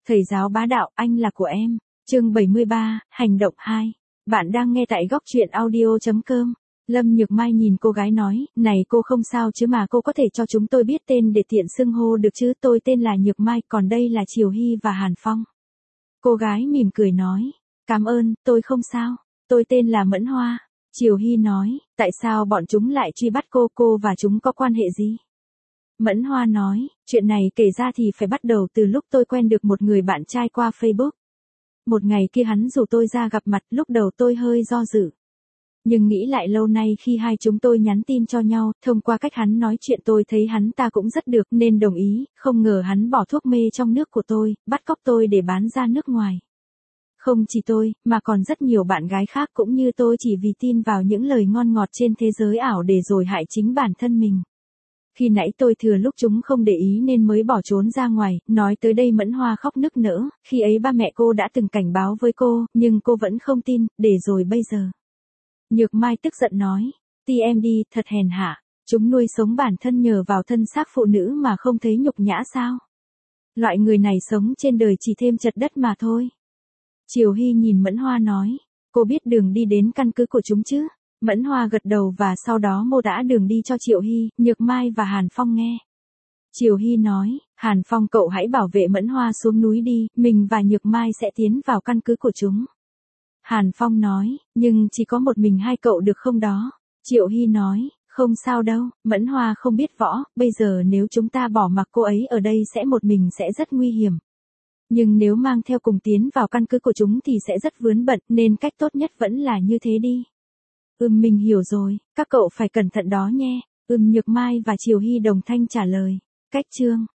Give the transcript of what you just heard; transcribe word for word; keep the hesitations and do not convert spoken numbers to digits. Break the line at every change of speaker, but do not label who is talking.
Thầy giáo bá đạo, anh là của em. Chương bảy mươi ba, hành động hai. Bạn đang nghe tại góc truyện audio chấm com. Lâm Nhược Mai nhìn cô gái nói, này cô không sao chứ mà cô có thể cho chúng tôi biết tên để tiện xưng hô được chứ, tôi tên là Nhược Mai, còn đây là Triều Hy và Hàn Phong. Cô gái mỉm cười nói, cảm ơn, tôi không sao, tôi tên là Mẫn Hoa. Triều Hy nói, tại sao bọn chúng lại truy bắt cô, cô và chúng có quan hệ gì? Mẫn Hoa nói, chuyện này kể ra thì phải bắt đầu từ lúc tôi quen được một người bạn trai qua Facebook. Một ngày kia hắn rủ tôi ra gặp mặt, lúc đầu tôi hơi do dự. Nhưng nghĩ lại lâu nay khi hai chúng tôi nhắn tin cho nhau, thông qua cách hắn nói chuyện tôi thấy hắn ta cũng rất được nên đồng ý, không ngờ hắn bỏ thuốc mê trong nước của tôi, bắt cóc tôi để bán ra nước ngoài. Không chỉ tôi, mà còn rất nhiều bạn gái khác cũng như tôi chỉ vì tin vào những lời ngon ngọt trên thế giới ảo để rồi hại chính bản thân mình. Khi nãy tôi thừa lúc chúng không để ý nên mới bỏ trốn ra ngoài, nói tới đây Mẫn Hoa khóc nức nở, khi ấy ba mẹ cô đã từng cảnh báo với cô, nhưng cô vẫn không tin, để rồi bây giờ. Nhược Mai tức giận nói, ti em đi, thật hèn hạ, chúng nuôi sống bản thân nhờ vào thân xác phụ nữ mà không thấy nhục nhã sao? Loại người này sống trên đời chỉ thêm chật đất mà thôi. Triều Hy nhìn Mẫn Hoa nói, cô biết đường đi đến căn cứ của chúng chứ? Mẫn Hoa gật đầu và sau đó mô tả đường đi cho Triều Hy, Nhược Mai và Hàn Phong nghe. Triều Hy nói, Hàn Phong cậu hãy bảo vệ Mẫn Hoa xuống núi đi, mình và Nhược Mai sẽ tiến vào căn cứ của chúng. Hàn Phong nói, nhưng chỉ có một mình hai cậu được không đó? Triều Hy nói, không sao đâu, Mẫn Hoa không biết võ, bây giờ nếu chúng ta bỏ mặc cô ấy ở đây sẽ một mình sẽ rất nguy hiểm. Nhưng nếu mang theo cùng tiến vào căn cứ của chúng thì sẽ rất vướng bận, nên cách tốt nhất vẫn là như thế đi. Ừm mình hiểu rồi, các cậu phải cẩn thận đó nhé. Ừm Nhược Mai và Triều Hy đồng thanh trả lời. Cách chương